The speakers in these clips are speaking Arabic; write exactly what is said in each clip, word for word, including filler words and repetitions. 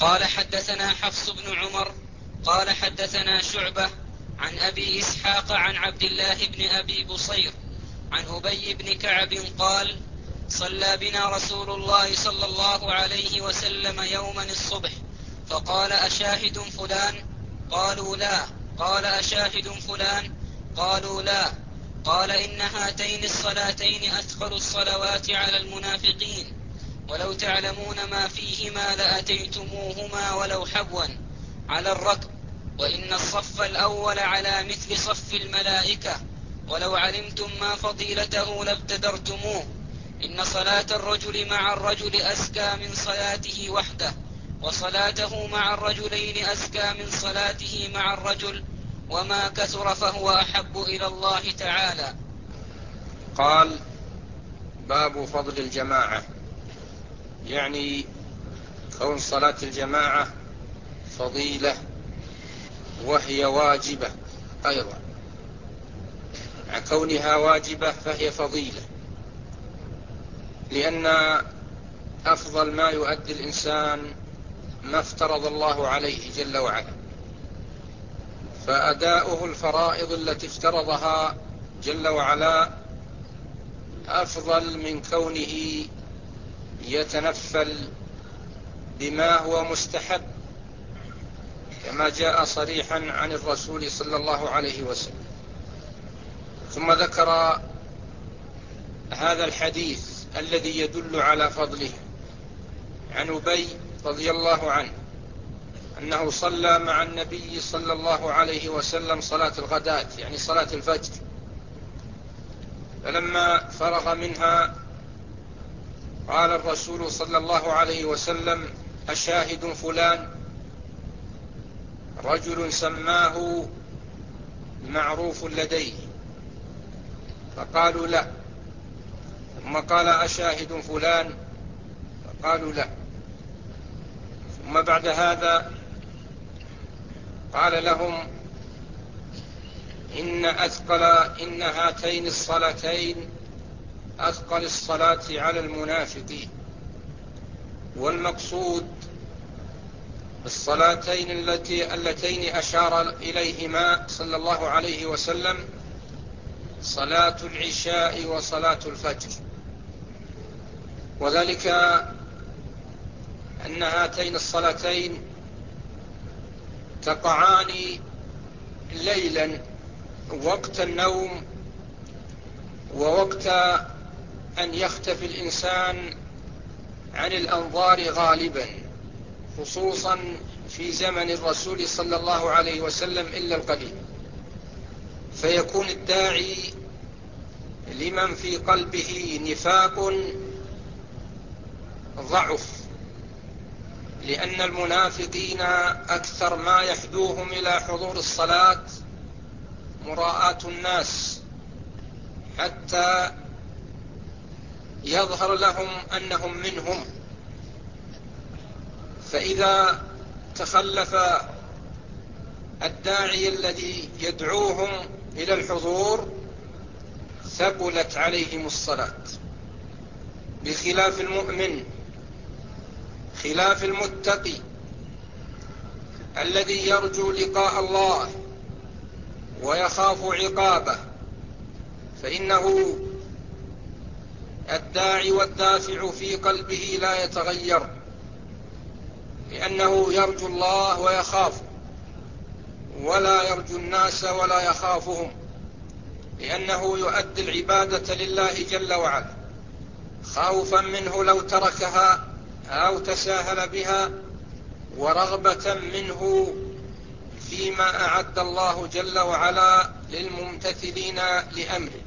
قال حدثنا حفص بن عمر قال حدثنا شعبة عن أبي إسحاق عن عبد الله بن أبي بصير عن أبي بن كعب قال صلى بنا رسول الله صلى الله عليه وسلم يوما الصبح فقال أشاهد فلان؟ قالوا لا. قال أشاهد فلان؟ قالوا لا. قال إن هاتين الصلاتين أثقل الصلوات على المنافقين ولو تعلمون ما فيهما لأتيتموهما ولو حبوا على الركب وإن الصف الأول على مثل صف الملائكة ولو علمتم ما فضيلته لابتدرتموه إن صلاة الرجل مع الرجل أزكى من صلاته وحده وصلاته مع الرجلين أزكى من صلاته مع الرجل وما كثر فهو أحب إلى الله تعالى. قال باب فضل الجماعة، يعني كون صلاة الجماعة فضيلة وهي واجبة أيضا، مع كونها واجبة فهي فضيلة، لأن أفضل ما يؤدي الإنسان ما افترض الله عليه جل وعلا، فأداؤه الفرائض التي افترضها جل وعلا أفضل من كونه يتنفل بما هو مستحب، كما جاء صريحا عن الرسول صلى الله عليه وسلم. ثم ذكر هذا الحديث الذي يدل على فضله عن أبي رضي الله عنه أنه صلى مع النبي صلى الله عليه وسلم صلاة الغداة، يعني صلاة الفجر، فلما فرغ منها قال الرسول صلى الله عليه وسلم أشاهد فلان؟ رجل سماه معروف لديه، فقالوا لا. ثم قال أشاهد فلان؟ فقالوا لا. ثم بعد هذا قال لهم إن أثقل إن هاتين الصلاتين أثقل الصلاة على المنافقين، والمقصود بالصلاتين التي اللتين أشار إليهما صلى الله عليه وسلم صلاة العشاء وصلاة الفجر، وذلك أن هاتين الصلاتين تقعان ليلا وقت النوم ووقت أن يختفي الإنسان عن الأنظار غالبا، خصوصا في زمن الرسول صلى الله عليه وسلم إلا القليل، فيكون الداعي لمن في قلبه نفاق ضعف، لأن المنافقين أكثر ما يحدوهم إلى حضور الصلاة مراءة الناس حتى يظهر لهم أنهم منهم، فإذا تخلف الداعي الذي يدعوهم إلى الحضور ثقلت عليهم الصلاة، بخلاف المؤمن، خلاف المتقي الذي يرجو لقاء الله ويخاف عقابه، فإنه الداعي والدافع في قلبه لا يتغير، لأنه يرجو الله ويخاف، ولا يرجو الناس ولا يخافهم، لأنه يؤدي العبادة لله جل وعلا خوفا منه لو تركها أو تساهل بها، ورغبة منه فيما أعد الله جل وعلا للممتثلين لأمره.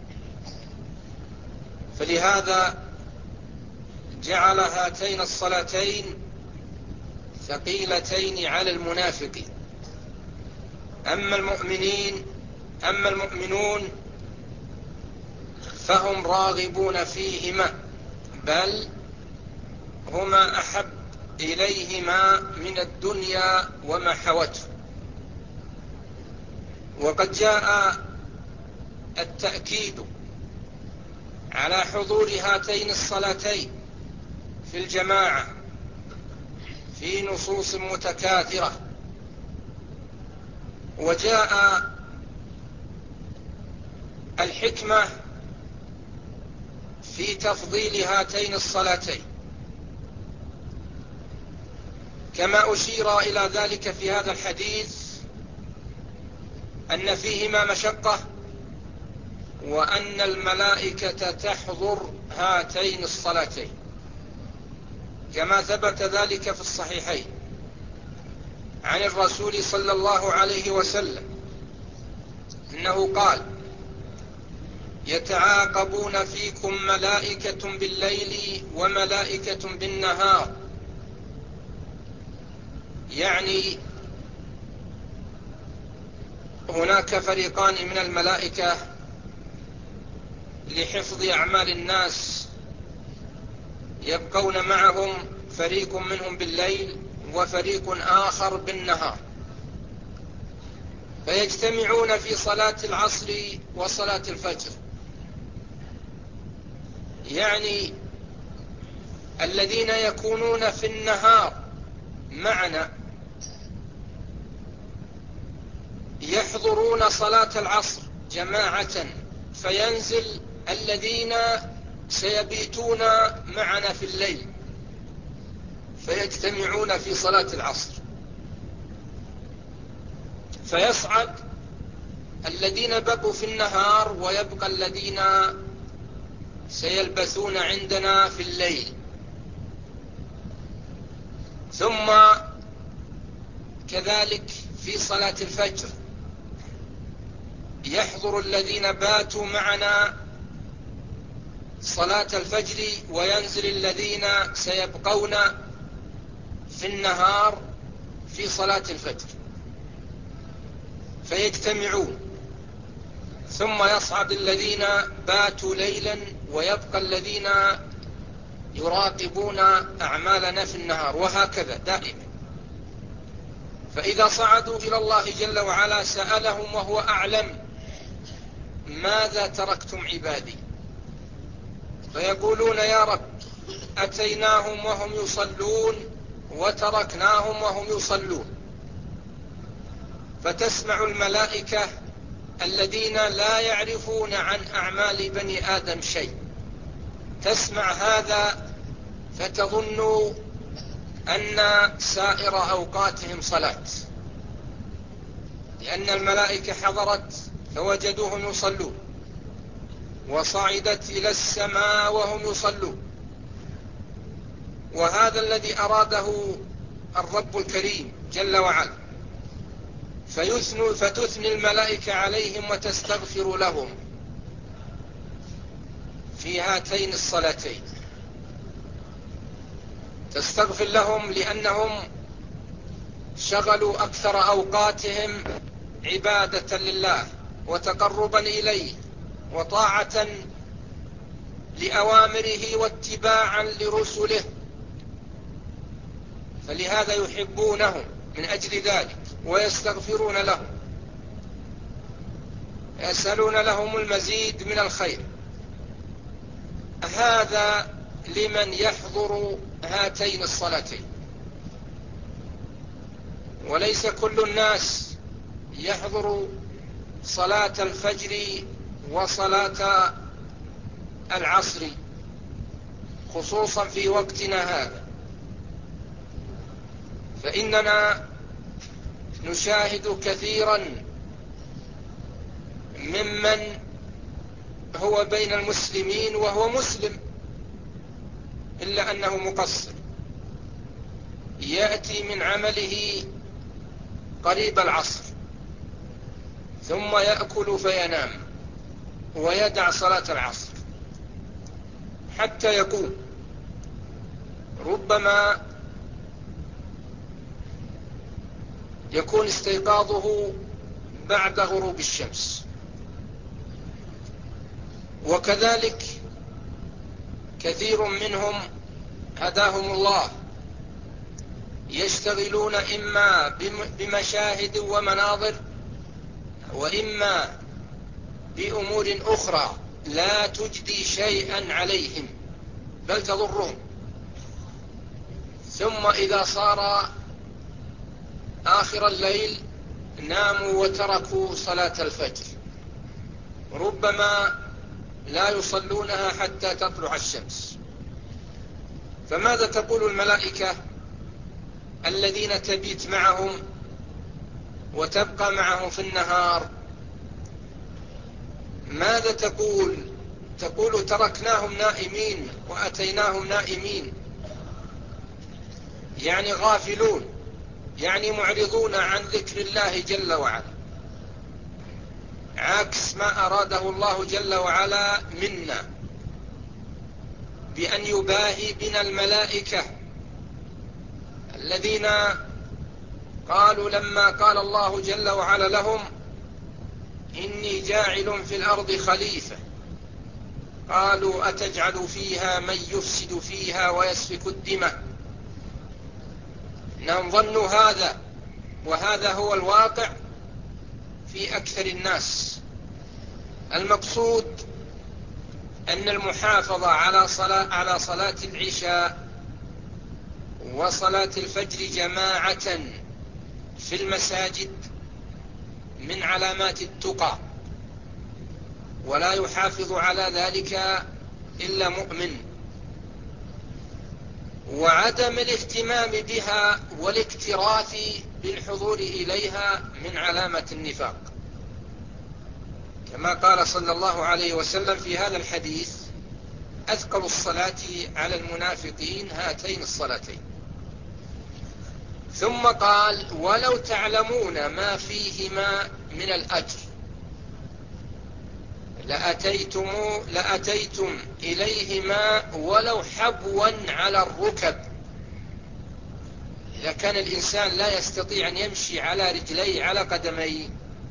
فلهذا جعل هاتين الصلاتين ثقيلتين على المنافقين. أما المؤمنين أما المؤمنون فهم راغبون فيهما، بل هما أحب إليهما من الدنيا وما حوته. وقد جاء التأكيد على حضور هاتين الصلاتين في الجماعة في نصوص متكاثرة، وجاء الحكمة في تفضيل هاتين الصلاتين كما أشير إلى ذلك في هذا الحديث أن فيهما مشقة، وأن الملائكة تحضر هاتين الصلاتين كما ثبت ذلك في الصحيحين عن الرسول صلى الله عليه وسلم إنه قال: يتعاقبون فيكم ملائكة بالليل وملائكة بالنهار، يعني هناك فريقان من الملائكة لحفظ أعمال الناس، يبقون معهم فريق منهم بالليل وفريق آخر بالنهار، فيجتمعون في صلاة العصر وصلاة الفجر. يعني الذين يكونون في النهار معنا يحضرون صلاة العصر جماعة، فينزل الذين سيبيتون معنا في الليل فيجتمعون في صلاة العصر، فيصعد الذين بقوا في النهار ويبقى الذين سيلبثون عندنا في الليل. ثم كذلك في صلاة الفجر يحضر الذين باتوا معنا صلاة الفجر، وينزل الذين سيبقون في النهار في صلاة الفجر فيجتمعون، ثم يصعد الذين باتوا ليلا ويبقى الذين يراقبون أعمالنا في النهار، وهكذا دائما. فإذا صعدوا إلى الله جل وعلا سألهم وهو أعلم: ماذا تركتم عبادي؟ فيقولون: يا رب أتيناهم وهم يصلون وتركناهم وهم يصلون. فتسمع الملائكة الذين لا يعرفون عن أعمال بني آدم شيء، تسمع هذا فتظن أن سائر أوقاتهم صلاة، لأن الملائكة حضرت فوجدوهم يصلون، وصعدت إلى السماء وهم يصلون. وهذا الذي أراده الرب الكريم جل وعلا، فيثني, فتثني الملائكة عليهم وتستغفر لهم في هاتين الصلاتين. تستغفر لهم لأنهم شغلوا أكثر أوقاتهم عبادة لله وتقربا إليه وطاعة لأوامره واتباعا لرسله، فلهذا يحبونهم من أجل ذلك ويستغفرون لهم، يسألون لهم المزيد من الخير. هذا لمن يحضر هاتين الصلاتين، وليس كل الناس يحضر صلاة الفجر وصلاة العصر، خصوصا في وقتنا هذا، فإننا نشاهد كثيرا ممن هو بين المسلمين وهو مسلم إلا أنه مقصر، يأتي من عمله قريب العصر ثم يأكل فينام ويدع صلاة العصر حتى يقوم، ربما يكون استيقاظه بعد غروب الشمس. وكذلك كثير منهم هداهم الله يشتغلون إما بمشاهد ومناظر وإما بأمور أخرى لا تجدي شيئا عليهم بل تضرهم، ثم إذا صار آخر الليل ناموا وتركوا صلاة الفجر، ربما لا يصلونها حتى تطلع الشمس. فماذا تقول الملائكة الذين تبيت معهم وتبقى معهم في النهار؟ ماذا تقول؟ تقول تركناهم نائمين وأتيناهم نائمين، يعني غافلون، يعني معرضون عن ذكر الله جل وعلا، عكس ما أراده الله جل وعلا منا بأن يباهي بنا الملائكة الذين قالوا لما قال الله جل وعلا لهم إني جاعل في الأرض خليفة، قالوا أتجعل فيها من يفسد فيها ويسفك الدماء. إنهم ظنوا هذا، وهذا هو الواقع في أكثر الناس. المقصود أن المحافظة على صلاة, على صلاة العشاء وصلاة الفجر جماعة في المساجد من علامات التقى، ولا يحافظ على ذلك إلا مؤمن. وعدم الاهتمام بها والاكتراث بالحضور إليها من علامة النفاق، كما قال صلى الله عليه وسلم في هذا الحديث: أثقل الصلاة على المنافقين هاتين الصلاتين. ثم قال: ولو تعلمون ما فيهما من الأجر لأتيتم, لأتيتم إليهما ولو حبوا على الركب. إذا كان الإنسان لا يستطيع أن يمشي على رجليه على قدميه،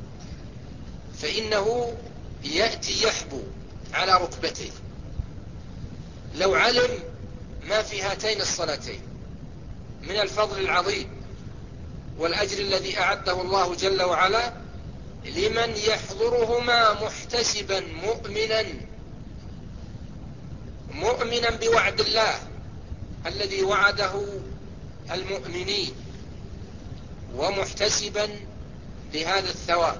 فإنه يأتي يحبو على ركبتيه. لو علم ما في هاتين الصلاتين من الفضل العظيم والأجر الذي أعده الله جل وعلا لمن يحضرهما محتسبا مؤمنا مؤمنا بوعد الله الذي وعده المؤمنين، ومحتسبا لهذا الثواب،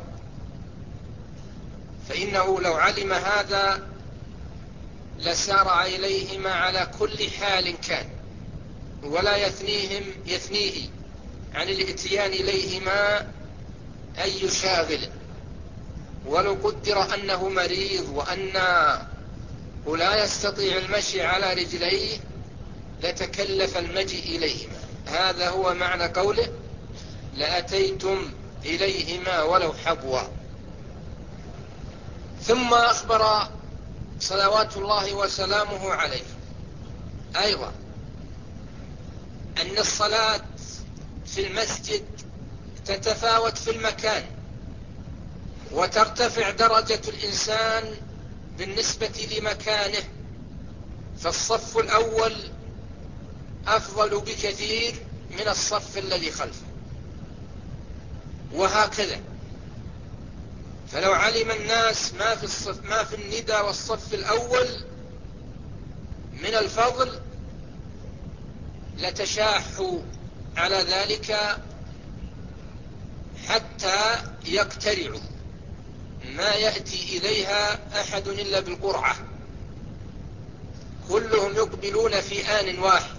فإنه لو علم هذا لسارع إليهما على كل حال كان، ولا يثنيهم يثنيه عن الاتيان إليهما أي شاغل. ولو قدر أنه مريض وأنه لا يستطيع المشي على رجليه لتكلف المجيء إليهما. هذا هو معنى قوله: لأتيتم إليهما ولو حبوا. ثم أخبر صلوات الله وسلامه عليه أيضا أن الصلاة في المسجد تتفاوت في المكان، وترتفع درجة الإنسان بالنسبة لمكانه، فالصف الأول أفضل بكثير من الصف الذي خلفه، وهكذا. فلو علم الناس ما في الصف ما في الندى والصف الأول من الفضل لتشاحوا على ذلك حتى يقترعوا، ما يأتي إليها أحد إلا بالقرعة، كلهم يقبلون في آن واحد.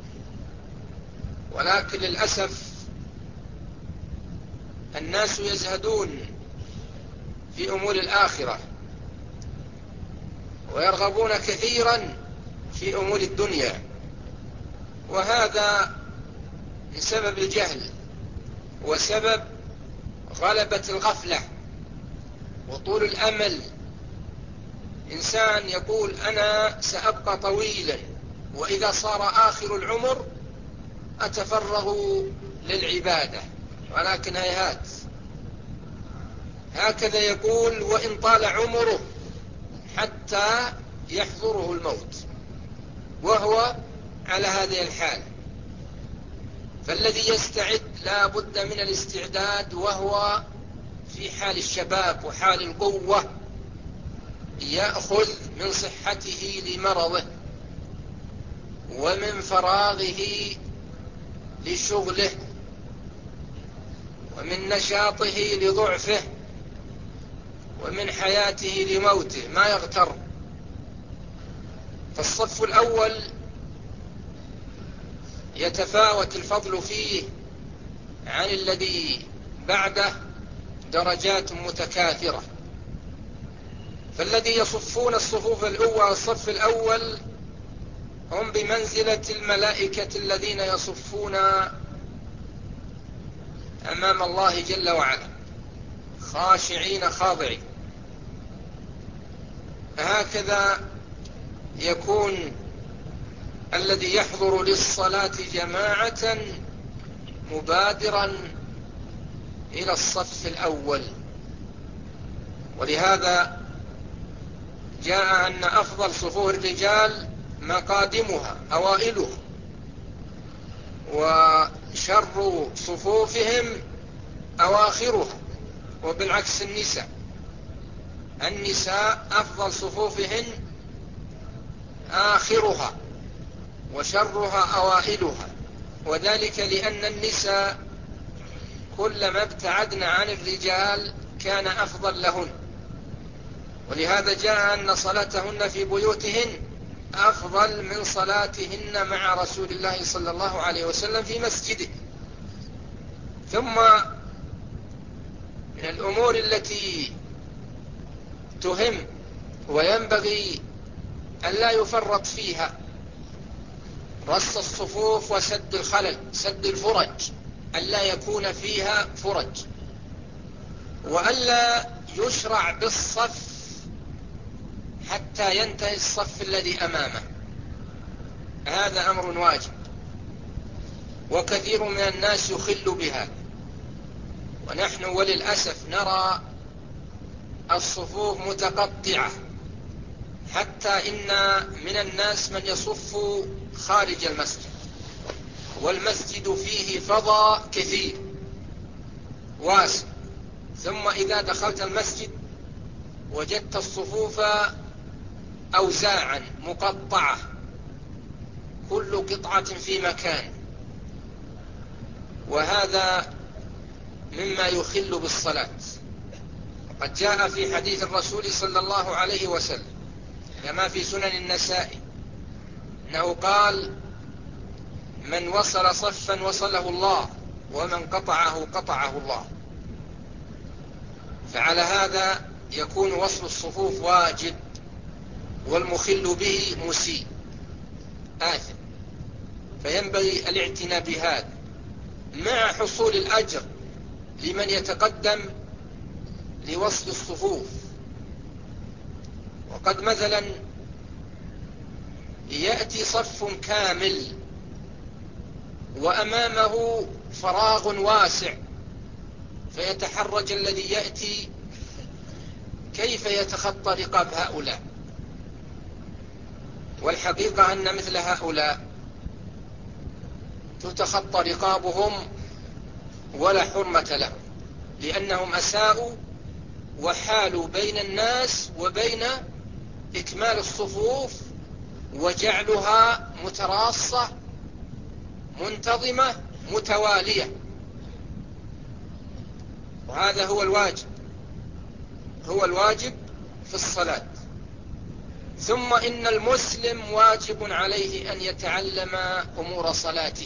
ولكن للأسف الناس يزهدون في أمور الآخرة ويرغبون كثيرا في أمور الدنيا، وهذا بسبب الجهل وسبب غلبة الغفلة وطول الأمل. إنسان يقول أنا سأبقى طويلا، وإذا صار آخر العمر أتفرغ للعبادة، ولكن هيهات. هكذا يقول وإن طال عمره حتى يحضره الموت وهو على هذه الحال. فالذي يستعد لا بد من الاستعداد وهو في حال الشباب وحال القوة، يأخذ من صحته لمرضه ومن فراغه لشغله ومن نشاطه لضعفه ومن حياته لموته، ما يغتر. فالصف الأول يتفاوت الفضل فيه عن الذي بعده درجات متكاثرة. فالذي يصفون الصفوف الأول الصف الأول هم بمنزلة الملائكة الذين يصفون أمام الله جل وعلا خاشعين خاضعين. هكذا يكون الذي يحضر للصلاة جماعة مبادرا إلى الصف الأول. ولهذا جاء أن أفضل صفوف الرجال مقادمها أوائلها، وشر صفوفهم أواخرها. وبالعكس النساء النساء أفضل صفوفهن آخرها وشرها أوائلها، وذلك لأن النساء كلما ابتعدن عن الرجال كان أفضل لهن. ولهذا جاء أن صلاتهن في بيوتهن أفضل من صلاتهن مع رسول الله صلى الله عليه وسلم في مسجده. ثم من الأمور التي تهم وينبغي أن لا يفرط فيها رص الصفوف وسد الخلل، سد الفرج، ألا يكون فيها فرج، وألا يشرع بالصف حتى ينتهي الصف الذي أمامه. هذا أمر واجب، وكثير من الناس يخل بها. ونحن وللأسف نرى الصفوف متقطعة، حتى إن من الناس من يصف خارج المسجد، والمسجد فيه فضاء كثير واسع، ثم إذا دخلت المسجد وجدت الصفوف أوزاعا مقطعة، كل قطعة في مكان، وهذا مما يخل بالصلاة. قد جاء في حديث الرسول صلى الله عليه وسلم كما في سنن النسائي أنه قال: من وصل صفا وصله الله، ومن قطعه قطعه الله. فعلى هذا يكون وصل الصفوف واجب، والمخل به مسيء آثم. فينبغي الاعتناء بهذا مع حصول الأجر لمن يتقدم لوصل الصفوف. وقد مثلا يأتي صف كامل وأمامه فراغ واسع، فيتحرج الذي يأتي كيف يتخطى رقاب هؤلاء. والحقيقة أن مثل هؤلاء تتخطى رقابهم ولا حرمة لهم، لأنهم أساءوا وحالوا بين الناس وبين إكمال الصفوف وجعلها متراصة منتظمة متوالية. وهذا هو الواجب، هو الواجب في الصلاة. ثم إن المسلم واجب عليه أن يتعلم أمور صلاته،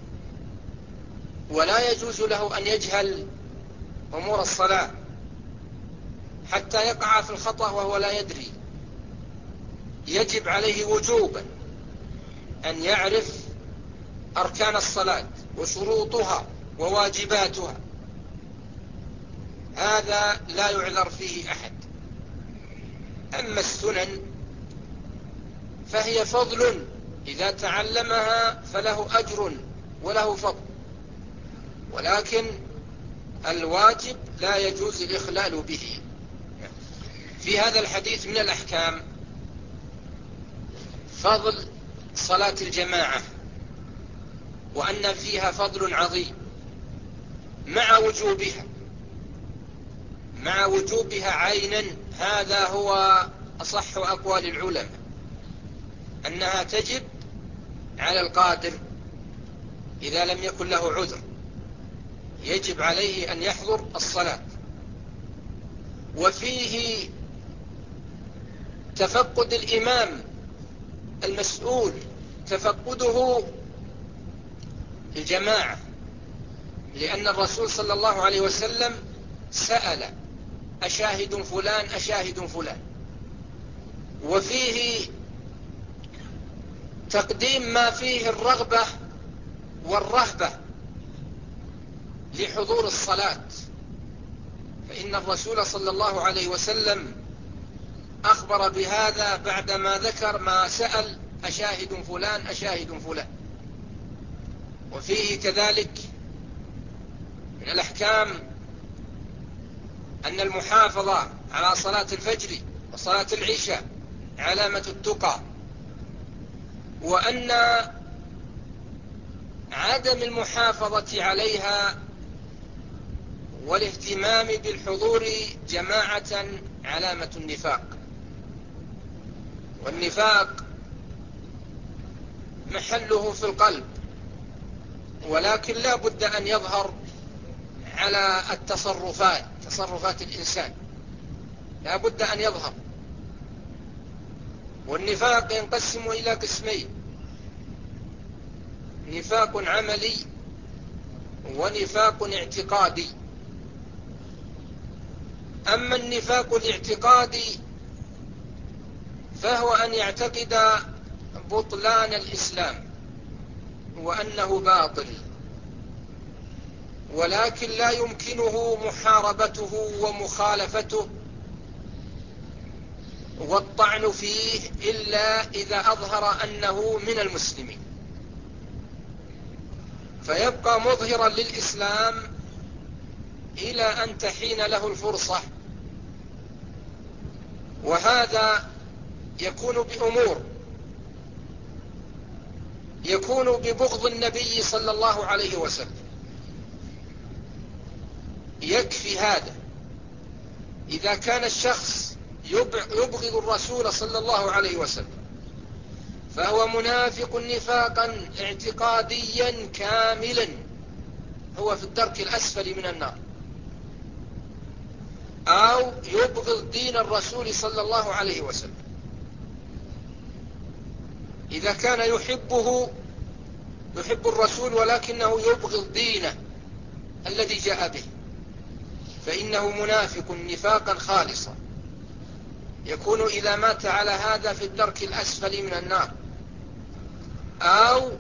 ولا يجوز له أن يجهل أمور الصلاة حتى يقع في الخطأ وهو لا يدري. يجب عليه وجوبا أن يعرف أركان الصلاة وشروطها وواجباتها، هذا لا يعذر فيه أحد. أما السنن فهي فضل، إذا تعلمها فله أجر وله فضل، ولكن الواجب لا يجوز الإخلال به. في هذا الحديث من الأحكام فضل صلاة الجماعة، وأن فيها فضل عظيم مع وجوبها، مع وجوبها عينا. هذا هو أصح أقوال العلماء، أنها تجب على القادر إذا لم يكن له عذر يجب عليه أن يحضر الصلاة. وفيه تفقد الإمام المسؤول، تفقده الجماعة، لأن الرسول صلى الله عليه وسلم سأل: أشاهد فلان أشاهد فلان. وفيه تقديم ما فيه الرغبة والرهبة لحضور الصلاة، فإن الرسول صلى الله عليه وسلم أخبر بهذا بعدما ذكر ما سأل: أشاهد فلان أشاهد فلان. وفيه كذلك من الأحكام أن المحافظة على صلاة الفجر وصلاة العشاء علامة التقى، وأن عدم المحافظة عليها والاهتمام بالحضور جماعة علامة النفاق. والنفاق محله في القلب، ولكن لا بد أن يظهر على التصرفات، تصرفات الإنسان لا بد أن يظهر. والنفاق ينقسم إلى قسمين: نفاق عملي ونفاق اعتقادي. أما النفاق الاعتقادي فهو أن يعتقد بطلان الإسلام وأنه باطل، ولكن لا يمكنه محاربته ومخالفته والطعن فيه إلا إذا أظهر أنه من المسلمين، فيبقى مظهرا للإسلام إلى أن تحين له الفرصة. وهذا يكون بأمور: يكون ببغض النبي صلى الله عليه وسلم، يكفي هذا. إذا كان الشخص يبغض الرسول صلى الله عليه وسلم فهو منافق نفاقا اعتقاديا كاملا، هو في الدرك الأسفل من النار. أو يبغض دين الرسول صلى الله عليه وسلم، إذا كان يحبه يحب الرسول ولكنه يبغض دينه الذي جاء به، فإنه منافق نفاقا خالصا، يكون إذا مات على هذا في الدرك الأسفل من النار. أو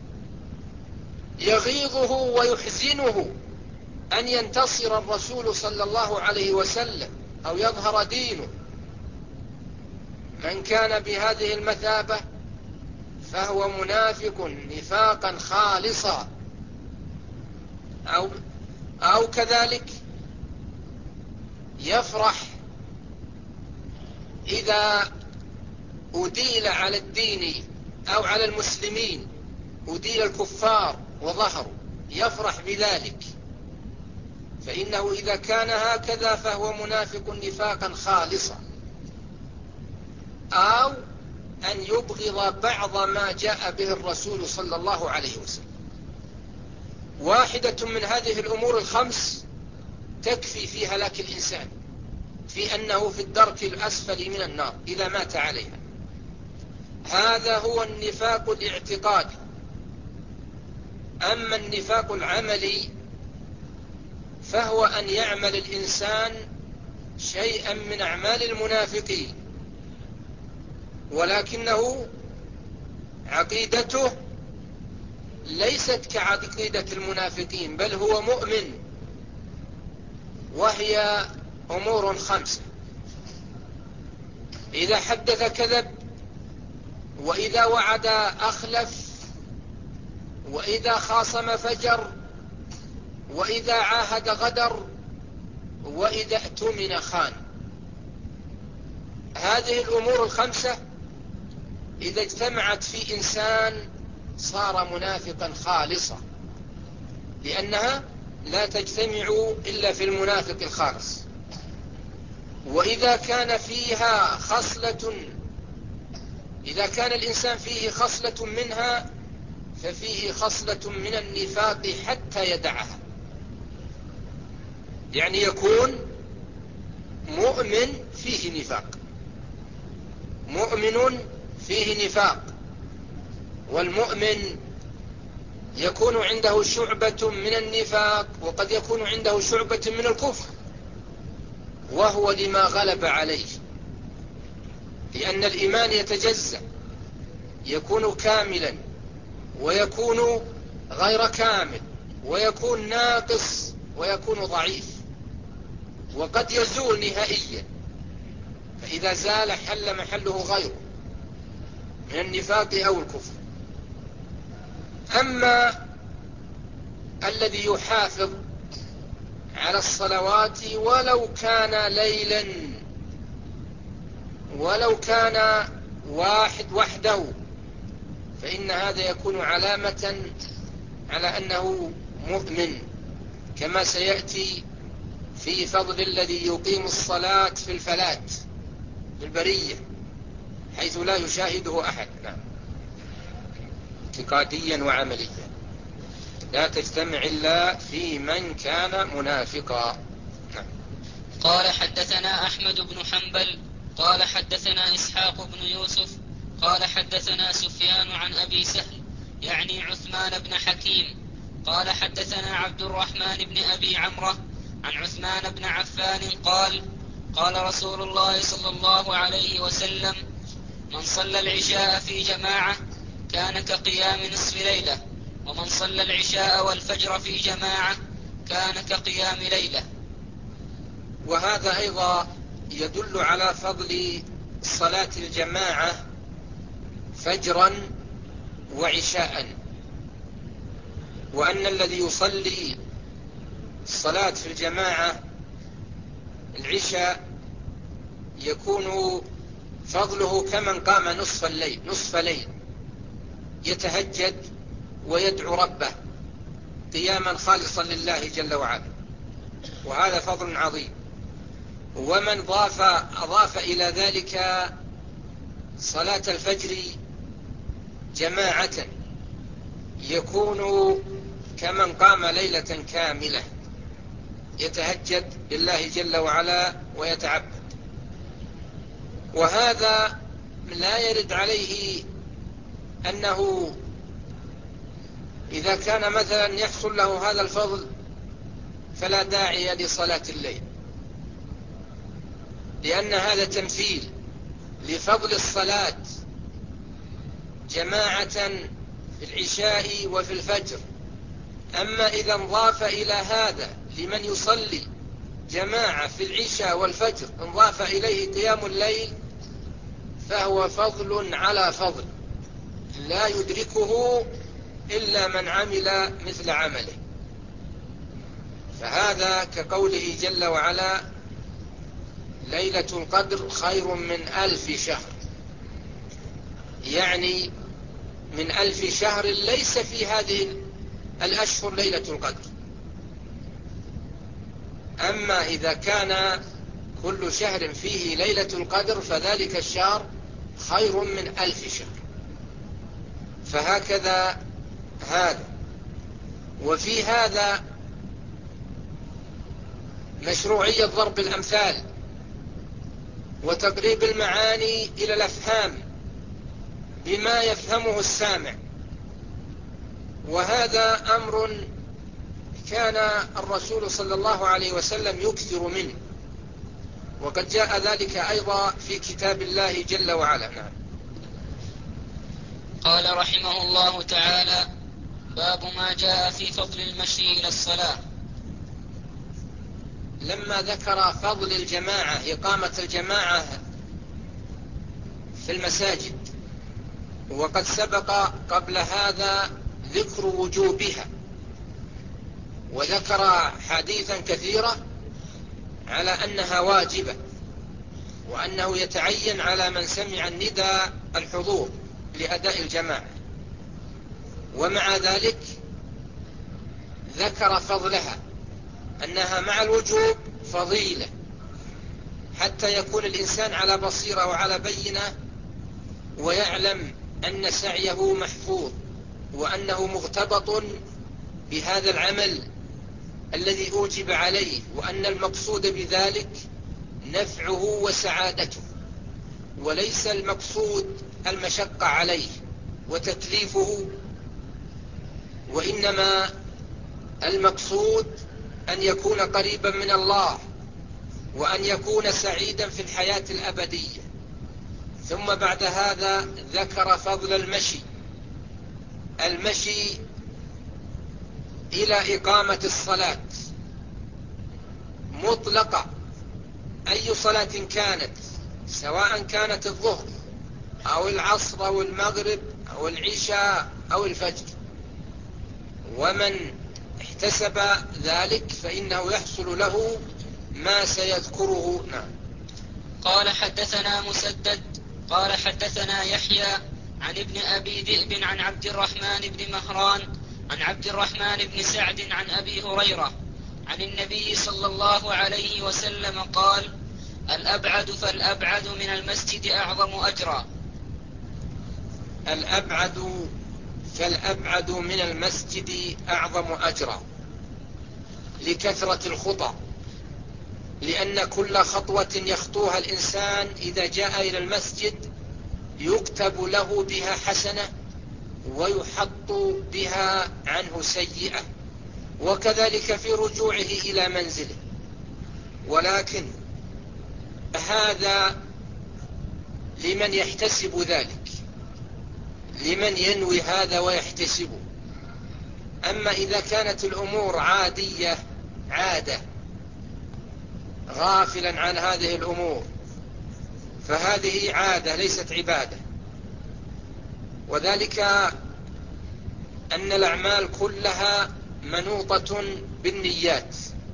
يغيظه ويحزنه أن ينتصر الرسول صلى الله عليه وسلم أو يظهر دينه. من كان بهذه المثابة فهو منافق نفاقا خالصا. أو, أو كذلك يفرح إذا أديل على الدين أو على المسلمين، أديل الكفار وظهروا، يفرح بذلك، فإنه إذا كان هكذا فهو منافق نفاقا خالصا. أو أن يبغض بعض ما جاء به الرسول صلى الله عليه وسلم. واحدة من هذه الأمور الخمس تكفي في هلاك الإنسان، في أنه في الدرك الأسفل من النار إذا مات عليها. هذا هو النفاق الاعتقادي. أما النفاق العملي فهو أن يعمل الإنسان شيئا من أعمال المنافقين، ولكنه عقيدته ليست كعقيدة المنافقين، بل هو مؤمن. وهي أمور خمسة: إذا حدث كذب، وإذا وعد أخلف، وإذا خاصم فجر، وإذا عاهد غدر، وإذا اؤتمن خان. هذه الأمور الخمسة إذا اجتمعت في إنسان صار منافقا خالصا، لأنها لا تجتمع إلا في المنافق الخالص. وإذا كان فيها خصلة إذا كان الإنسان فيه خصلة منها ففيه خصلة من النفاق حتى يدعها، يعني يكون مؤمن فيه نفاق، مؤمن فيه نفاق. والمؤمن يكون عنده شعبة من النفاق وقد يكون عنده شعبة من الكفر، وهو لما غلب عليه، لأن الإيمان يتجزأ، يكون كاملا ويكون غير كامل، ويكون ناقص ويكون ضعيف، وقد يزول نهائيا، فإذا زال حل محله غيره من النفاق أو الكفر. أما الذي يحافظ على الصلوات ولو كان ليلا، ولو كان واحد وحده، فإن هذا يكون علامة على أنه مؤمن، كما سيأتي في فضل الذي يقيم الصلاة في الفلات في البرية حيث لا يشاهده أحد. نعم. اعتقاديا وعمليا لا تجتمع إلا في من كان منافقا. نعم. قال حدثنا أحمد بن حنبل قال حدثنا إسحاق بن يوسف قال حدثنا سفيان عن أبي سهل يعني عثمان بن حكيم قال حدثنا عبد الرحمن بن أبي عمرة عن عثمان بن عفان قال قال رسول الله صلى الله عليه وسلم: من صلى العشاء في جماعة كان كقيام نصف ليلة، ومن صلى العشاء والفجر في جماعة كان كقيام ليلة. وهذا أيضا يدل على فضل صلاة الجماعة فجرا وعشاء، وأن الذي يصلي الصلاة في الجماعة العشاء يكون فضله كمن قام نصف الليل نصف ليل يتهجد ويدعو ربه قياما خالصا لله جل وعلا، وهذا فضل عظيم. ومن ضاف أضاف إلى ذلك صلاة الفجر جماعة يكون كمن قام ليلة كاملة يتهجد لله جل وعلا ويتعبد. وهذا لا يرد عليه أنه إذا كان مثلا يحصل له هذا الفضل فلا داعي لصلاة الليل، لأن هذا تمثيل لفضل الصلاة جماعة في العشاء وفي الفجر. أما إذا انضاف إلى هذا لمن يصلي جماعة في العشاء والفجر انضاف إليه قيام الليل، فهو فضل على فضل لا يدركه إلا من عمل مثل عمله. فهذا كقوله جل وعلا: ليلة القدر خير من ألف شهر، يعني من ألف شهر ليس في هذه الأشهر ليلة القدر. أما إذا كان كل شهر فيه ليلة القدر فذلك الشهر خير من ألف شهر. فهكذا هذا. وفي هذا مشروعية ضرب الأمثال وتقريب المعاني إلى الأفهام بما يفهمه السامع، وهذا أمر كان الرسول صلى الله عليه وسلم يكثر منه، وقد جاء ذلك أيضا في كتاب الله جل وعلا. نعم. قال رحمه الله تعالى: باب ما جاء في فضل المشي إلى الصلاة. لما ذكر فضل الجماعة إقامة الجماعة في المساجد، وقد سبق قبل هذا ذكر وجوبها، وذكر حديثا كثيرة على أنها واجبة، وأنه يتعين على من سمع النداء الحضور لأداء الجماعة. ومع ذلك ذكر فضلها، أنها مع الوجوب فضيلة، حتى يكون الإنسان على بصيرة وعلى بينة ويعلم أن سعيه محفوظ وأنه مغتبط بهذا العمل الذي أوجب عليه، وأن المقصود بذلك نفعه وسعادته، وليس المقصود المشقة عليه وتكليفه، وإنما المقصود أن يكون قريبا من الله وأن يكون سعيدا في الحياة الأبدية. ثم بعد هذا ذكر فضل المشي المشي إلى إقامة الصلاة مطلقة، أي صلاة كانت، سواء كانت الظهر أو العصر أو المغرب أو العشاء أو الفجر، ومن احتسب ذلك فإنه يحصل له ما سيذكره. نعم. قال حدثنا مسدد قال حدثنا يحيى عن ابن أبي ذئب عن عبد الرحمن بن مهران عن عبد الرحمن بن سعد عن أبي هريرة عن النبي صلى الله عليه وسلم قال: الأبعد فالأبعد من المسجد أعظم أجرا. الأبعد فالأبعد من المسجد أعظم أجرا، لكثرة الخطى، لأن كل خطوة يخطوها الإنسان إذا جاء إلى المسجد يكتب له بها حسنة ويحط بها عنه سيئة، وكذلك في رجوعه إلى منزله. ولكن هذا لمن يحتسب ذلك، لمن ينوي هذا ويحتسبه. أما إذا كانت الأمور عادية عادة غافلا عن هذه الأمور فهذه عادة ليست عبادة. وذلك أن الأعمال كلها منوطة بالنيات،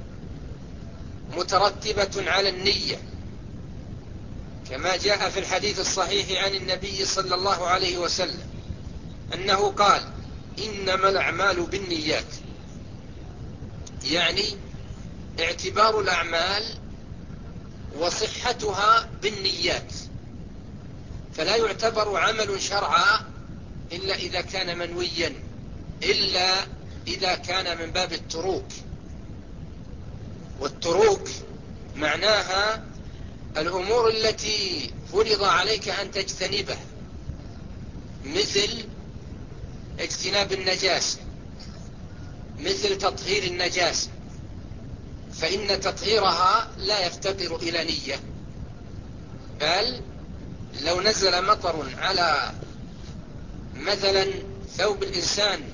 مترتبة على النية، كما جاء في الحديث الصحيح عن النبي صلى الله عليه وسلم أنه قال: إنما الأعمال بالنيات، يعني اعتبار الأعمال وصحتها بالنيات، فلا يعتبر عمل شرعا إلا إذا كان منويا، إلا إذا كان من باب التروك. والتروك معناها الأمور التي فرض عليك أن تجتنبها، مثل اجتناب النجاسة، مثل تطهير النجاسة، فإن تطهيرها لا يفتقر إلى نية، بل لو نزل مطر على مثلا ثوب الإنسان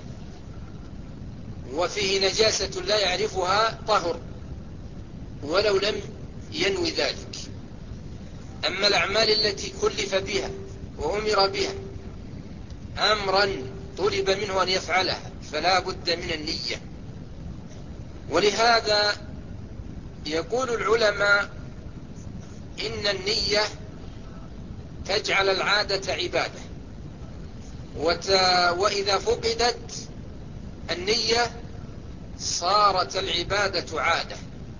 وفيه نجاسة لا يعرفها طهر ولو لم ينوي ذلك. أما الأعمال التي كلف بها وأمر بها أمرا طلب منه أن يفعلها فلا بد من النية. ولهذا يقول العلماء إن النية تجعل العادة عبادة، وت... وإذا فقدت النية صارت العبادة عادة.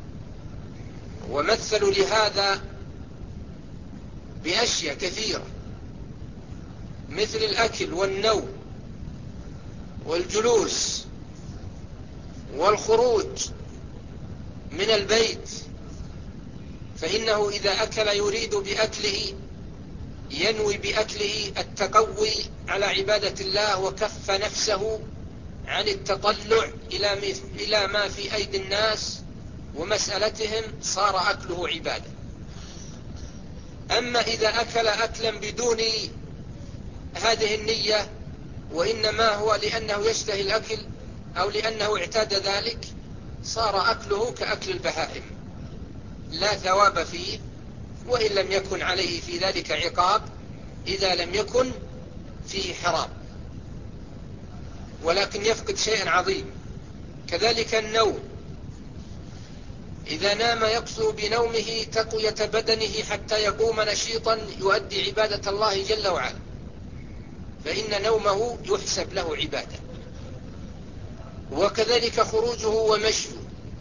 ومثلوا لهذا بأشياء كثيرة، مثل الأكل والنوم والجلوس والخروج من البيت، فإنه إذا أكل يريد بأكله ينوي بأكله التقوي على عبادة الله وكف نفسه عن التطلع إلى ما في أيدي الناس ومسألتهم، صار أكله عبادة. أما إذا أكل أكلا بدون هذه النية وإنما هو لأنه يشتهي الأكل أو لأنه اعتاد ذلك، صار أكله كأكل البهائم، لا ثواب فيه، وإن لم يكن عليه في ذلك عقاب إذا لم يكن فيه حرام، ولكن يفقد شيئا عظيم. كذلك النوم، إذا نام يقصد بنومه تقوية بدنه حتى يقوم نشيطا يؤدي عبادة الله جل وعلا، فإن نومه يحسب له عبادة. وكذلك خروجه ومشيه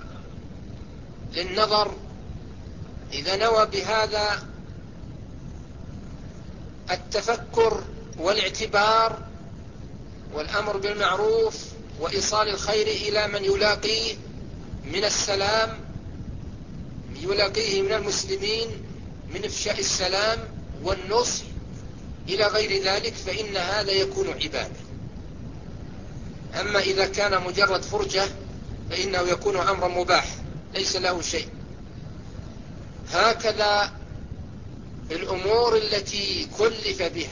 للنظر، إذا نوى بهذا التفكر والاعتبار والأمر بالمعروف وإيصال الخير إلى من يلاقيه من السلام، يلاقيه من المسلمين، من إفشاء السلام والنصح إلى غير ذلك، فإن هذا يكون عبادة. أما إذا كان مجرد فرجة فإنه يكون أمرا مباح ليس له شيء. هكذا الأمور التي كلف بها،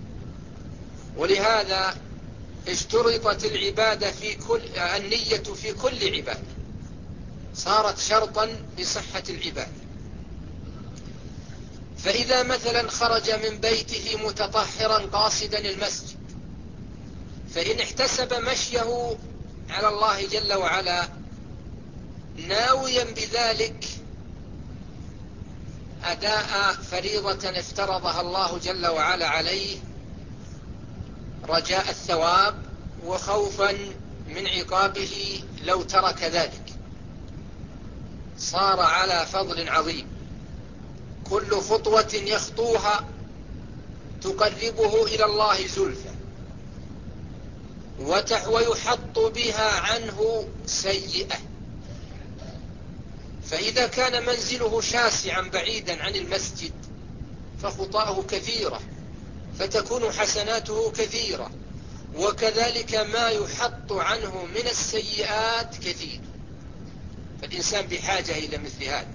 ولهذا اشترطت العبادة في كل النية في كل عبادة، صارت شرطا لصحة العبادة. فإذا مثلا خرج من بيته متطهرا قاصدا المسجد، فإن احتسب مشيه على الله جل وعلا ناويا بذلك أداء فريضة افترضها الله جل وعلا عليه، رجاء الثواب وخوفا من عقابه لو ترك ذلك، صار على فضل عظيم. كل خطوة يخطوها تقربه إلى الله زلفى، ويحط بها عنه سيئة. فإذا كان منزله شاسعا بعيدا عن المسجد فخطاه كثيرة، فتكون حسناته كثيرة، وكذلك ما يحط عنه من السيئات كثير. فالإنسان بحاجة إلى مثل هذا.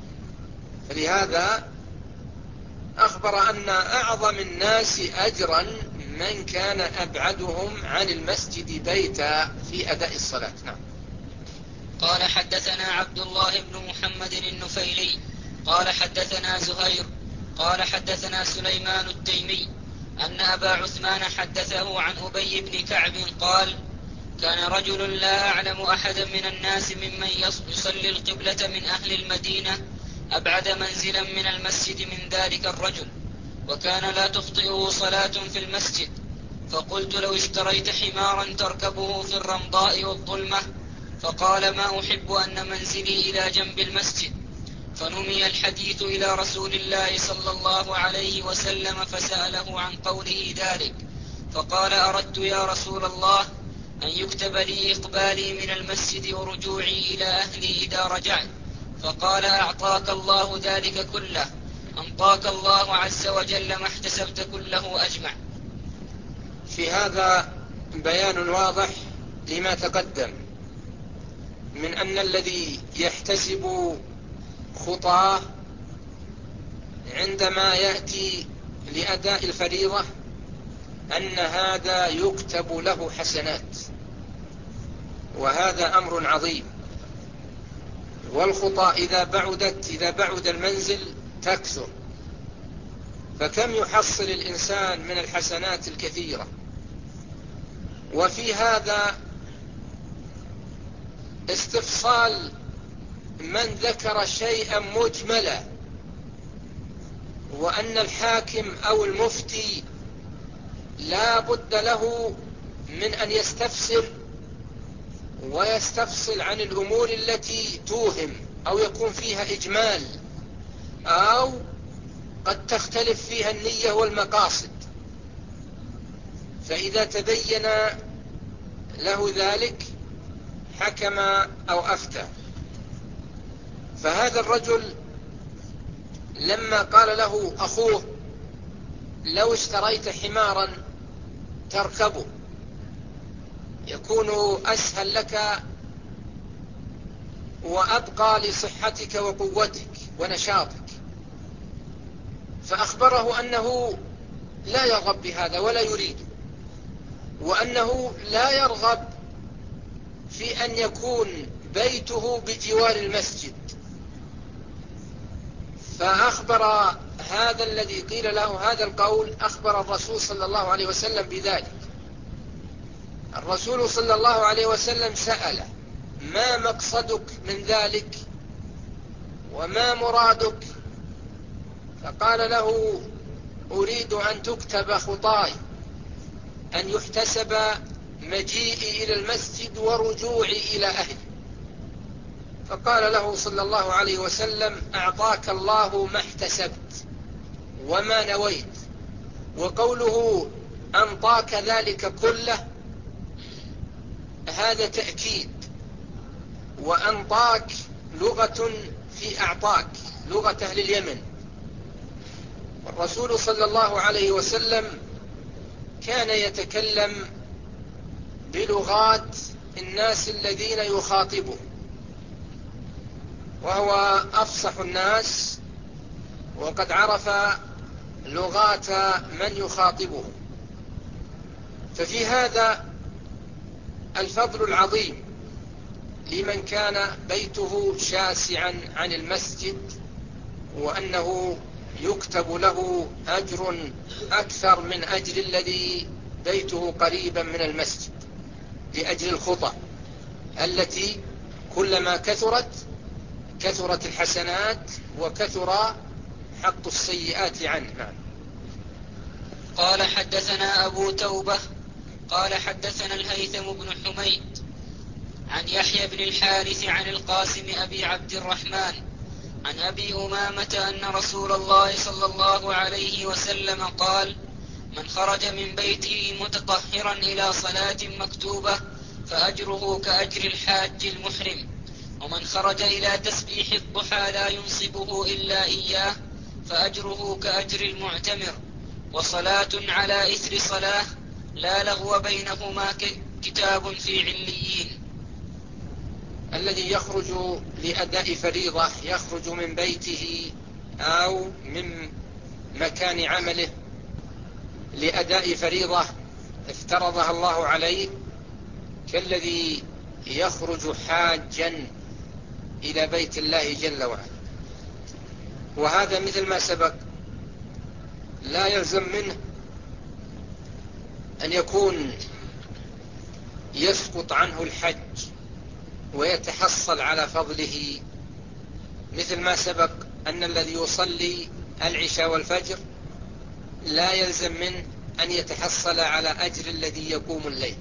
فلهذا أخبر أن أعظم الناس أجرا من كان أبعدهم عن المسجد بيتا في أداء الصلاة. نعم. قال حدثنا عبد الله بن محمد النفيلي قال حدثنا زهير قال حدثنا سليمان التيمي أن أبا عثمان حدثه عن أبي بن كعب قال: كان رجل لا أعلم أحدا من الناس ممن يصلي القبلة من أهل المدينة أبعد منزلا من المسجد من ذلك الرجل، وكان لا تخطئه صلاة في المسجد. فقلت: لو اشتريت حمارا تركبه في الرمضاء والظلمة. فقال: ما أحب أن منزلي إلى جنب المسجد. فنمي الحديث إلى رسول الله صلى الله عليه وسلم فسأله عن قوله ذلك، فقال: أردت يا رسول الله أن يكتب لي إقبالي من المسجد ورجوعي إلى أهلي إذا رجعت. فقال: أعطاك الله ذلك كله، أنطاك الله عز وجل ما احتسبت كله أجمع. في هذا بيان واضح لما تقدم من أن الذي يحتسب خطاه عندما يأتي لأداء الفريضة أن هذا يكتب له حسنات، وهذا أمر عظيم. والخطى إذا بعدت إذا بعد المنزل تكثر، فكم يحصل الإنسان من الحسنات الكثيرة. وفي هذا استفصال من ذكر شيئا مجملا، وأن الحاكم أو المفتي لا بد له من أن يستفسر ويستفصل عن الأمور التي توهم أو يكون فيها إجمال أو قد تختلف فيها النية والمقاصد. فإذا تبين له ذلك حكم أو أفتى. فهذا الرجل لما قال له أخوه: لو اشتريت حمارا تركبه يكون أسهل لك وأبقى لصحتك وقوتك ونشاطك، فأخبره أنه لا يرغب بهذا ولا يريد، وأنه لا يرغب في أن يكون بيته بجوار المسجد. فأخبر هذا الذي قيل له هذا القول، أخبر الرسول صلى الله عليه وسلم بذلك. الرسول صلى الله عليه وسلم سأله: ما مقصدك من ذلك وما مرادك؟ فقال له: أريد أن تكتب خطاي، أن يحتسب مجيئي إلى المسجد ورجوعي إلى أهلي. فقال له صلى الله عليه وسلم: أعطاك الله ما احتسبت وما نويت. وقوله أنطاك ذلك كله هذا تأكيد، وأنطاك لغة في أعطاك، لغة أهل اليمن. الرسول صلى الله عليه وسلم كان يتكلم بلغات الناس الذين يخاطبه، وهو أفصح الناس، وقد عرف لغات من يخاطبه. ففي هذا الفضل العظيم لمن كان بيته شاسعا عن المسجد، وأنه يكتب له أجر أكثر من أجر الذي بيته قريبا من المسجد، لأجل الخطى التي كلما كثرت كثرت الحسنات وكثر حق السيئات عنه. قال حدثنا أبو توبة قال حدثنا الهيثم بن حميد عن يحيى بن الحارث عن القاسم أبي عبد الرحمن عن أبي أمامة أن رسول الله صلى الله عليه وسلم قال: من خرج من بيته متطهرا إلى صلاة مكتوبة فأجره كأجر الحاج المحرم، ومن خرج إلى تسبيح الضحى لا ينصبه إلا إياه فأجره كأجر المعتمر، وصلاة على إثر صلاة لا لغو بينهما كتاب في عليين. الذي يخرج لأداء فريضة يخرج من بيته أو من مكان عمله لأداء فريضة افترضها الله عليه، كالذي يخرج حاجا إلى بيت الله جل وعلا. وهذا مثل ما سبق، لا يلزم منه أن يكون يسقط عنه الحج ويتحصل على فضله، مثل ما سبق أن الذي يصلي العشاء والفجر لا يلزم منه أن يتحصل على أجر الذي يقوم الليل،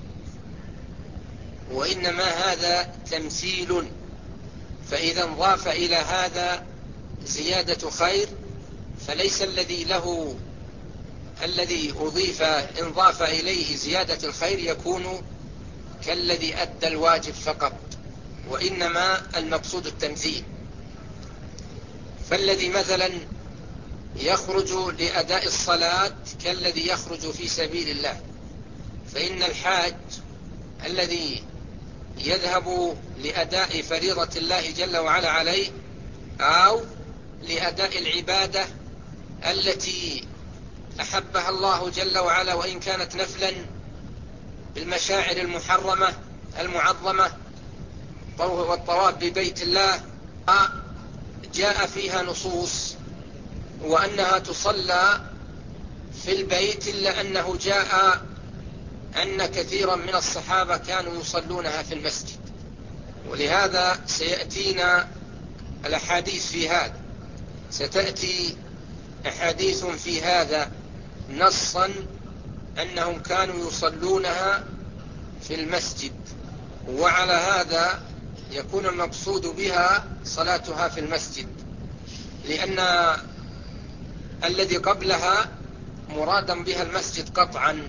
وإنما هذا تمثيل. فإذا انضاف إلى هذا زيادة خير، فليس الذي له الذي أضيف انضاف إليه زيادة الخير يكون كالذي أدى الواجب فقط، وإنما المقصود التمثيل. فالذي مثلا يخرج لأداء الصلاة كالذي يخرج في سبيل الله، فإن الحاج الذي يذهب لأداء فريضة الله جل وعلا عليه أو لأداء العبادة التي أحبها الله جل وعلا وإن كانت نفلا بالمشاعر المحرمة المعظمة والطواف ببيت الله، جاء فيها نصوص وأنها تصلى في البيت، إلا أنه جاء أن كثيرا من الصحابة كانوا يصلونها في المسجد. ولهذا سيأتينا الأحاديث في هذا، ستأتي أحاديث في هذا نصا أنهم كانوا يصلونها في المسجد، وعلى هذا يكون المقصود بها صلاتها في المسجد، لأن الذي قبلها مرادا بها المسجد قطعا،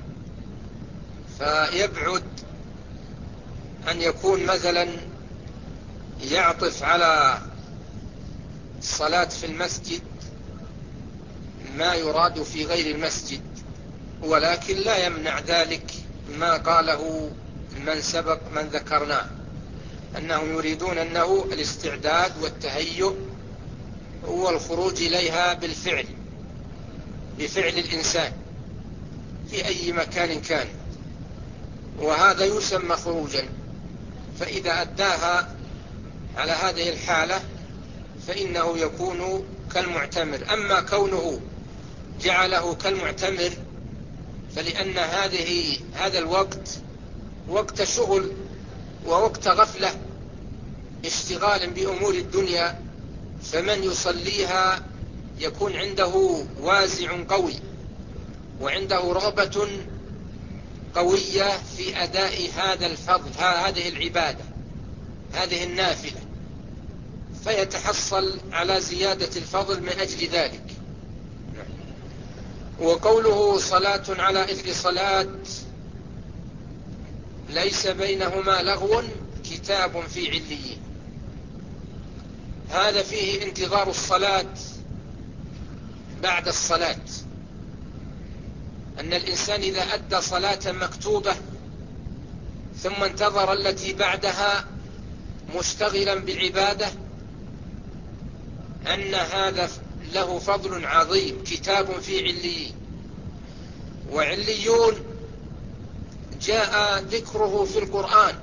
فيبعد أن يكون مثلا يعطف على الصلاة في المسجد ما يراد في غير المسجد، ولكن لا يمنع ذلك ما قاله من سبق من ذكرناه، أنهم يريدون أنه الاستعداد والتهيؤ هو الخروج إليها بالفعل، بفعل الإنسان في أي مكان كان، وهذا يسمى خروجا. فإذا أداها على هذه الحالة فإنه يكون كالمعتمر. أما كونه جعله كالمعتمر فلأن هذه هذا الوقت وقت شغل ووقت غفلة اشتغال بأمور الدنيا، فمن يصليها يكون عنده وازع قوي وعنده رغبة قوية في أداء هذا الفضل، هذه العبادة، هذه النافلة، فيتحصل على زيادة الفضل من أجل ذلك. وقوله صلاة على إثر صلاة ليس بينهما لغو كتاب في عليين. هذا فيه انتظار الصلاة بعد الصلاة، أن الإنسان إذا أدى صلاة مكتوبة ثم انتظر التي بعدها مشتغلا بالعبادة، أن هذا له فضل عظيم، كتاب في عليين. وعليون جاء ذكره في القرآن،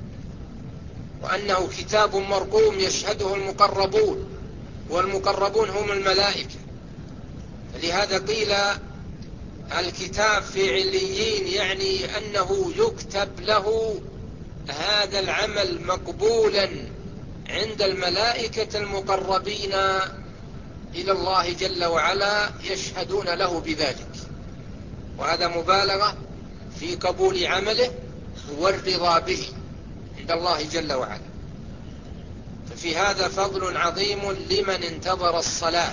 وأنه كتاب مرقوم يشهده المقربون، والمقربون هم الملائكة. لهذا قيل الكتاب في عليين، يعني أنه يكتب له هذا العمل مقبولا عند الملائكة المقربين إلى الله جل وعلا، يشهدون له بذلك. وهذا مبالغة في قبول عمله والرضا به عند الله جل وعلا. ففي هذا فضل عظيم لمن انتظر الصلاة،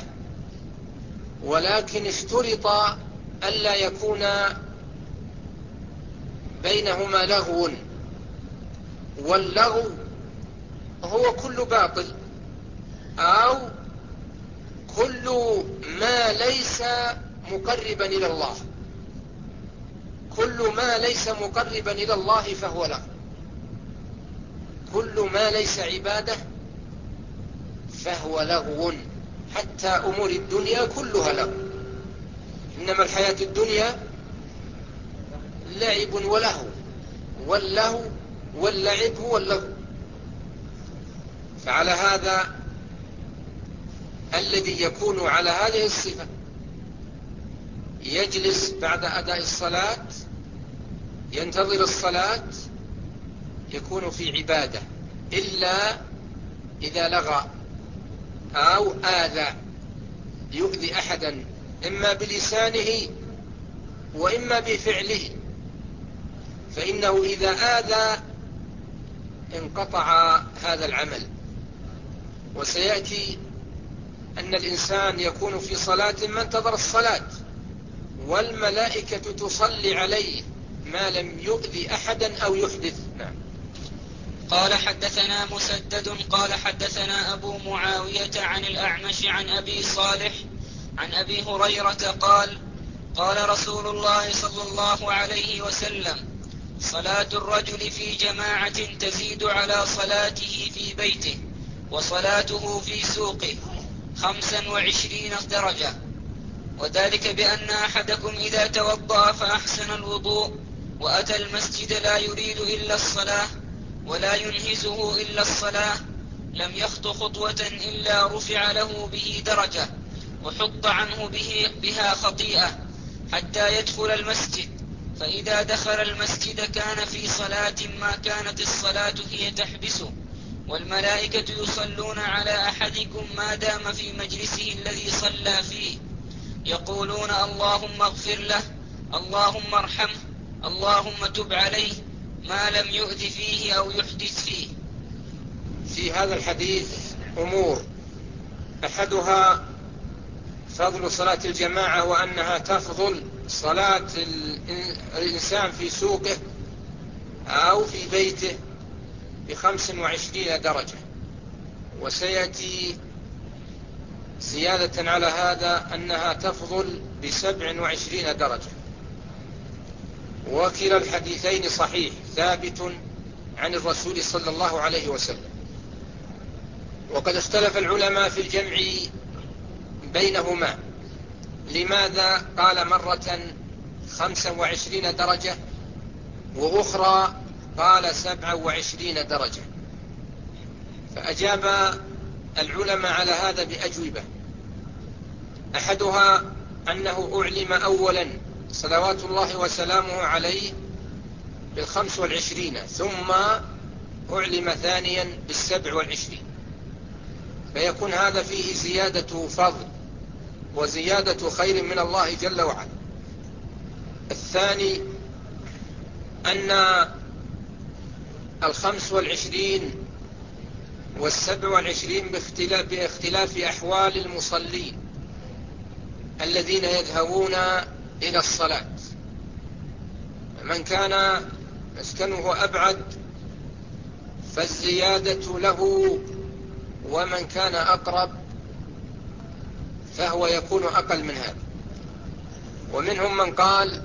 ولكن اشترط ألا يكون بينهما لغو. واللغو هو كل باطل أو كل ما ليس مقربا إلى الله. كل ما ليس مقربا إلى الله فهو لغو. كل ما ليس عبادة فهو لغو، حتى أمور الدنيا كلها لغو. إنما الحياة الدنيا لعب ولهو، واللهو واللعب هو اللغو. فعلى هذا الذي يكون على هذه الصفة يجلس بعد أداء الصلاة ينتظر الصلاة يكون في عبادة، إلا إذا لغى أو آذى، يؤذي أحدا إما بلسانه وإما بفعله، فإنه إذا آذى انقطع هذا العمل. وسيأتي أن الإنسان يكون في صلاة ما انتظر الصلاة، والملائكة تصلي عليه ما لم يؤذي أحدا أو يحدث. نعم. قال حدثنا مسدد قال حدثنا أبو معاوية عن الأعمش عن أبي صالح عن أبي هريرة قال قال رسول الله صلى الله عليه وسلم: صلاة الرجل في جماعة تزيد على صلاته في بيته وصلاته في سوقه خمسا وعشرين درجة، وذلك بأن أحدكم إذا توضأ فأحسن الوضوء وأتى المسجد لا يريد إلا الصلاة ولا ينهزه إلا الصلاة لم يخط خطوة إلا رفع له به درجة وحط عنه به بها خطيئة حتى يدخل المسجد، فإذا دخل المسجد كان في صلاة ما كانت الصلاة هي تحبسه، والملائكة يصلون على أحدكم ما دام في مجلسه الذي صلى فيه، يقولون: اللهم اغفر له، اللهم ارحمه، اللهم تب عليه، ما لم يؤذ فيه أو يحدث فيه. في هذا الحديث أمور، أحدها فضل صلاة الجماعة، وأنها تفضل صلاة الإنسان في سوقه أو في بيته بخمس وعشرين درجة. وسيأتي زيادة على هذا أنها تفضل بسبع وعشرين درجة. وكلا الحديثين صحيح ثابت عن الرسول صلى الله عليه وسلم. وقد اختلف العلماء في الجمع بينهما، لماذا قال مرة خمسة وعشرين درجة وأخرى قال سبعة وعشرين درجة؟ فأجاب العلماء على هذا بأجوبة. أحدها أنه أعلم أولا صلوات الله وسلامه عليه بالخمس والعشرين، ثم أعلم ثانيا بالسبع والعشرين، فيكون هذا فيه زيادة فضل وزيادة خير من الله جل وعلا. الثاني أن الخمس والعشرين والسبع والعشرين باختلاف, باختلاف أحوال المصلين الذين يذهبون إلى الصلاة. من كان مسكنه أبعد فالزيادة له، ومن كان أقرب فهو يكون أقل من هذا. ومنهم من قال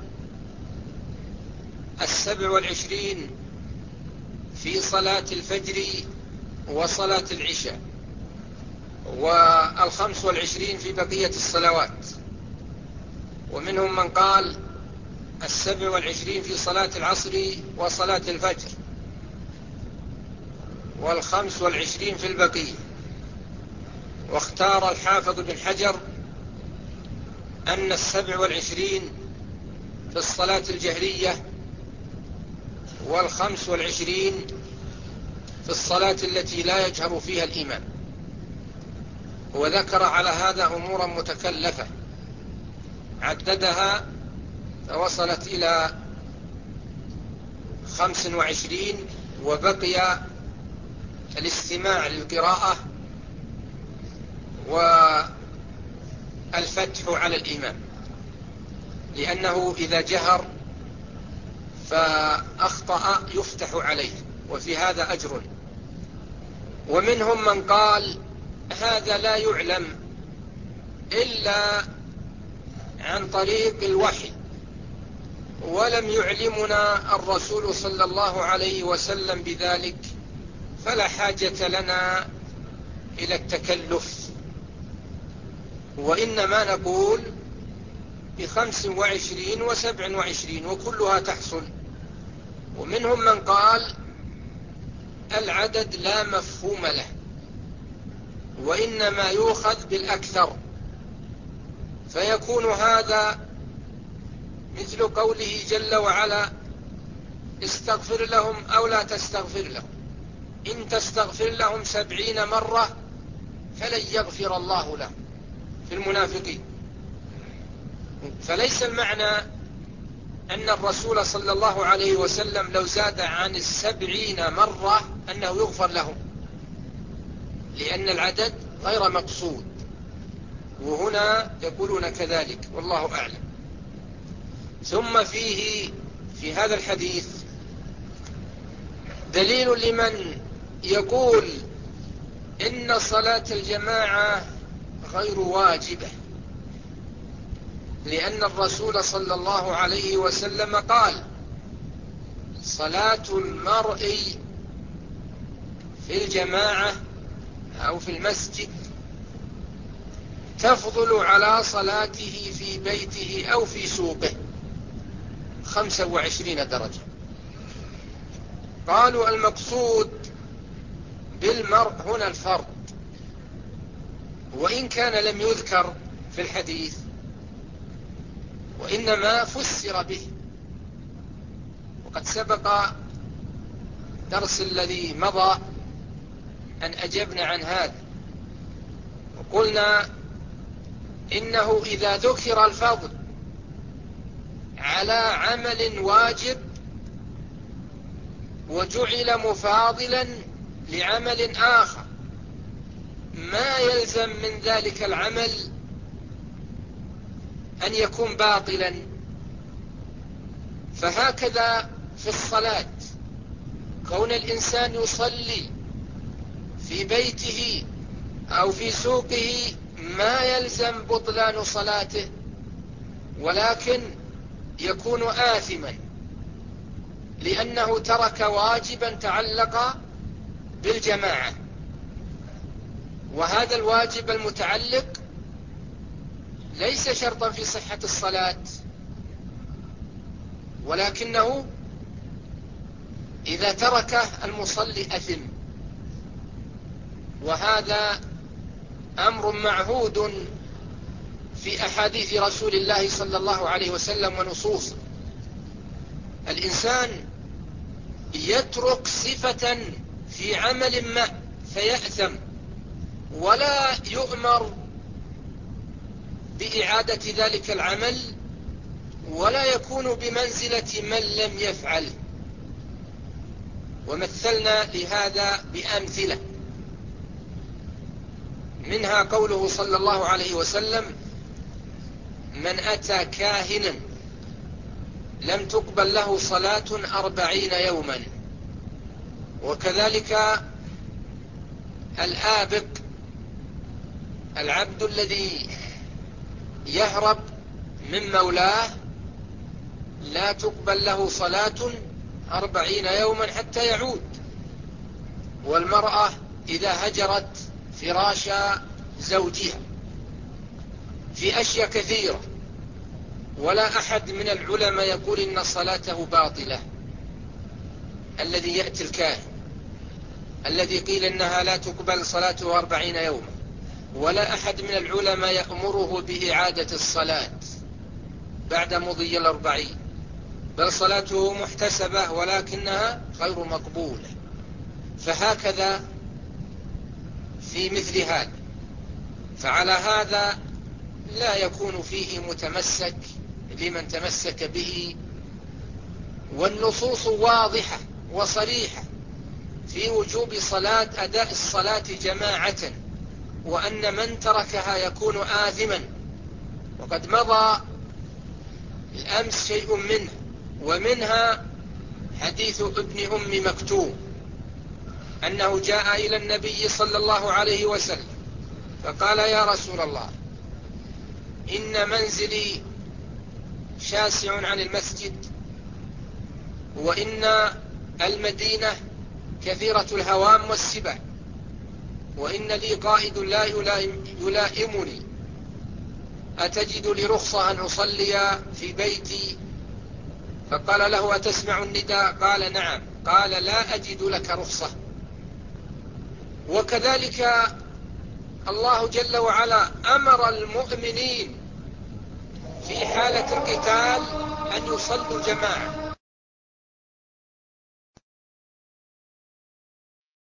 السبع والعشرين في صلاة الفجر وصلاة العشاء، والخمس والعشرين في بقية الصلوات. ومنهم من قال السبع والعشرين في صلاة العصر وصلاة الفجر، والخمس والعشرين في البقية. واختار الحافظ بن حجر أن السبع والعشرين في الصلاة الجهرية، والخمس والعشرين في الصلاة التي لا يجهر فيها الإمام. وذكر على هذا أمورا متكلفة عددها فوصلت إلى خمس وعشرين، وبقي الاستماع للقراءة والفتح على الإمام، لأنه إذا جهر فأخطأ يفتح عليه، وفي هذا أجر. ومنهم من قال هذا لا يعلم إلا عن طريق الوحي، ولم يعلمنا الرسول صلى الله عليه وسلم بذلك، فلا حاجة لنا إلى التكلف، وإنما نقول بخمس وعشرين وسبع وعشرين وكلها تحصل. ومنهم من قال العدد لا مفهوم له، وإنما يؤخذ بالأكثر، فيكون هذا مثل قوله جل وعلا استغفر لهم أو لا تستغفر لهم، إن تستغفر لهم سبعين مرة فلن يغفر الله لهم، في المنافقين. فليس المعنى أن الرسول صلى الله عليه وسلم لو زاد عن السبعين مرة أنه يغفر لهم، لأن العدد غير مقصود، وهنا يقولون كذلك والله أعلم. ثم فيه في هذا الحديث دليل لمن يقول إن صلاة الجماعة غير واجبة، لأن الرسول صلى الله عليه وسلم قال صلاة المرء في الجماعة أو في المسجد تفضل على صلاته في بيته أو في سوقه خمسة وعشرين درجة. قالوا المقصود بالمرء هنا الفرد، وإن كان لم يذكر في الحديث، وإنما فسر به. وقد سبق درس الذي مضى أن أجبنا عن هذا، وقلنا إنه إذا ذكر الفضل على عمل واجب وجعل مفاضلا لعمل آخر، ما يلزم من ذلك العمل أن يكون باطلا. فهكذا في الصلاة، كون الإنسان يصلي في بيته أو في سوقه ما يلزم بطلان صلاته، ولكن يكون آثما لأنه ترك واجبا تعلق بالجماعة. وهذا الواجب المتعلق ليس شرطا في صحة الصلاة، ولكنه إذا تركه المصلي أثم. وهذا أمر معهود في أحاديث رسول الله صلى الله عليه وسلم ونصوص. الإنسان يترك صفة في عمل ما فيأثم، ولا يؤمر بإعادة ذلك العمل، ولا يكون بمنزلة من لم يفعل. ومثلنا لهذا بأمثلة، منها قوله صلى الله عليه وسلم من أتى كاهنا لم تقبل له صلاة أربعين يوما. وكذلك الآبق، العبد الذي يهرب من مولاه لا تقبل له صلاة أربعين يوما حتى يعود. والمرأة إذا هجرت فراش زوجها في أشياء كثيرة، ولا أحد من العلماء يقول إن صلاته باطلة. الذي يأتي الكاهن الذي قيل إنها لا تقبل صلاته أربعين يوما، ولا أحد من العلماء يأمره بإعادة الصلاة بعد مضي الأربعين، بل صلاته محتسبة ولكنها غير مقبولة. فهكذا في مثل هذا، فعلى هذا لا يكون فيه متمسك لمن تمسك به. والنصوص واضحة وصريحة في وجوب صلاة أداء الصلاة جماعة، وأن من تركها يكون آثما. وقد مضى الأمس شيء منه، ومنها حديث ابن أم مكتوم أنه جاء إلى النبي صلى الله عليه وسلم فقال: يا رسول الله، إن منزلي شاسع عن المسجد، وإن المدينة كثيرة الهوام والسباع، وإن لي قائد لا يلائمني، أتجد لي رخصة أن أصلي في بيتي؟ فقال له: أتسمع النداء؟ قال: نعم. قال: لا أجد لك رخصة. وكذلك الله جل وعلا أمر المؤمنين في حالة القتال أن يصلوا جماعة،